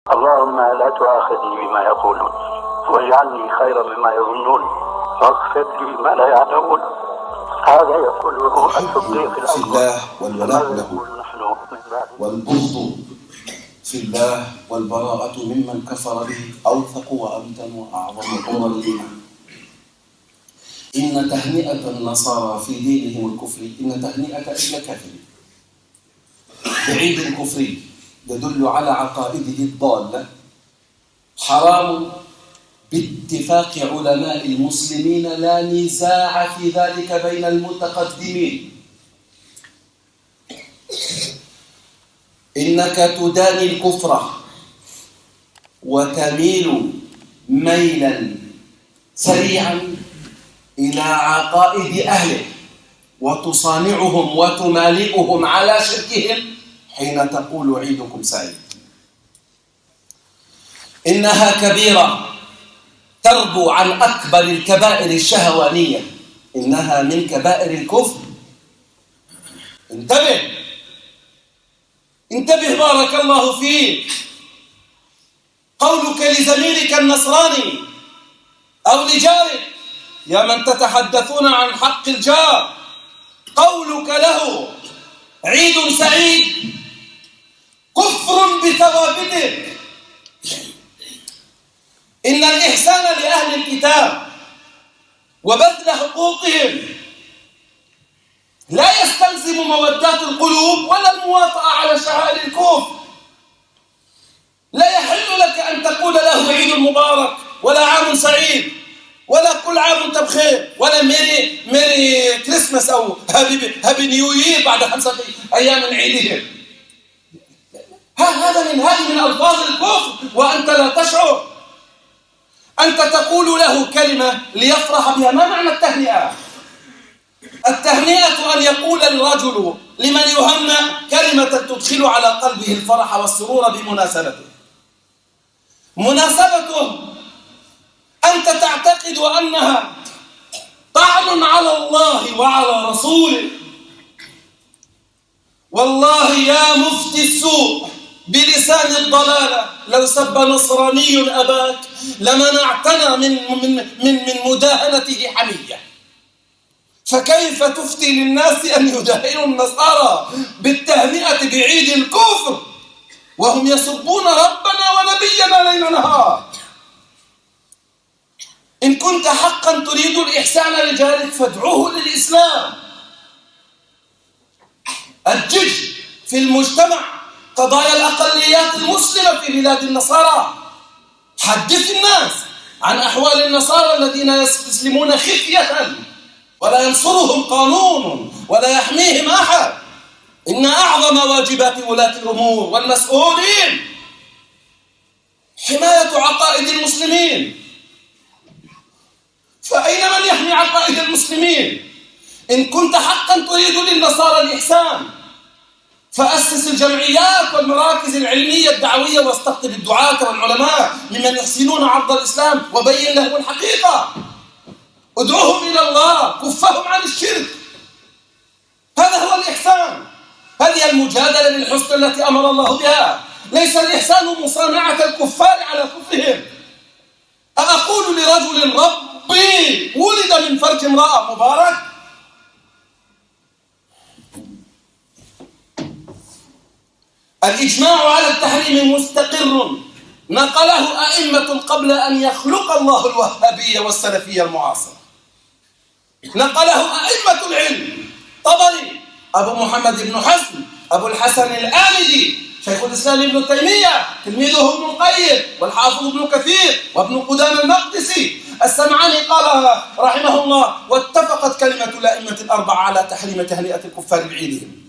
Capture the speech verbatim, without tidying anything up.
اللهم لا تؤاخذني بما يقولون واجعلني خيرا مما يظنون واغفر لي ما لا يعلمون. هذا يقوله الصديق في الله والولاء له، والبغض في الله والبراءة ممن كفر به أوثق وأمتن وأعظم عمر الإيمان. إن تهنئة النصارى في دينهم الكفري، إن تهنئة ابن كافر بعيد الكفري يدل على عقائده الضالة حرام باتفاق علماء المسلمين، لا نزاع في ذلك بين المتقدمين. إنك تداني الكفر وتميل ميلا سريعا إلى عقائد أهله وتصانعهم وتمالئهم على شركهم حين تقول عيدكم سعيد. إنها كبيرة تربو عن أكبر الكبائر الشهوانية، إنها من كبائر الكفر. انتبه انتبه بارك الله فيك. قولك لزميلك النصراني أو لجارك يا من تتحدثون عن حق الجار، قولك له عيد سعيد كفر بثوابته. إن الإحسان لأهل الكتاب وبذل حقوقهم لا يستلزم مودات القلوب ولا المواطأة على شعائر الكفر. لا يحل لك أن تقول له عيد مبارك ولا عام سعيد ولا كل عام وانت بخير ولا ميري ميري كريسماس أو هابي, هابي نيو يير بعد خمسة أيام من عيدهم. هذا من هذه من ألفاظ الكفر وأنت لا تشعر. أنت تقول له كلمة ليفرح بها. ما معنى التهنئة؟ التهنئة أن يقول الرجل لمن يهنأ كلمة تدخل على قلبه الفرح والسرور بمناسبته. مناسبته أنت تعتقد أنها طعن على الله وعلى رسوله. والله يا مفتي السوء بلسان الضلالة لو سب نصراني أباك لمنعتنا من من من من مداهنته حمية. فكيف تفتي للناس أن يداهنوا النصارى بالتهنئة بعيد الكفر وهم يسبون ربنا ونبينا ليل نهار؟ إن كنت حقا تريد الإحسان لجارك فادعوه للإسلام. الجج في المجتمع قضايا الأقليات المسلمة في بلاد النصارى. حدث الناس عن أحوال النصارى الذين يسلمون خفية ولا ينصرهم قانون ولا يحميهم أحد. إن أعظم واجبات ولاة الأمور والمسؤولين حماية عقائد المسلمين. فأين من يحمي عقائد المسلمين؟ إن كنت حقا تريد للنصارى الإحسان فأسس الجمعيات والمراكز العلمية الدعوية واستقطب الدعاة والعلماء ممن يحسنون عرض الإسلام وبين لهم الحقيقة. ادعوهم إلى الله، كفهم عن الشرك. هذا هو الإحسان. هذه المجادلة بالحسن التي أمر الله بها. ليس الإحسان مصانعة الكفار على كفرهم. أقول لرجل ربي ولد من فرج امرأة مبارك؟ الإجماع على التحريم مستقر نقله أئمة قبل أن يخلق الله الوهابية والسلفية المعاصرة. نقله أئمة العلم: طبري، أبو محمد بن حزم، أبو الحسن الآمدي، شيخ الإسلام ابن تيمية، تلميذه ابن القيم، والحافظ ابن كثير، وابن قدامة المقدسي. السمعاني قالها رحمه الله: واتفقت كلمة الأئمة الأربعة على تحريم تهنئة الكفار بعيدهم.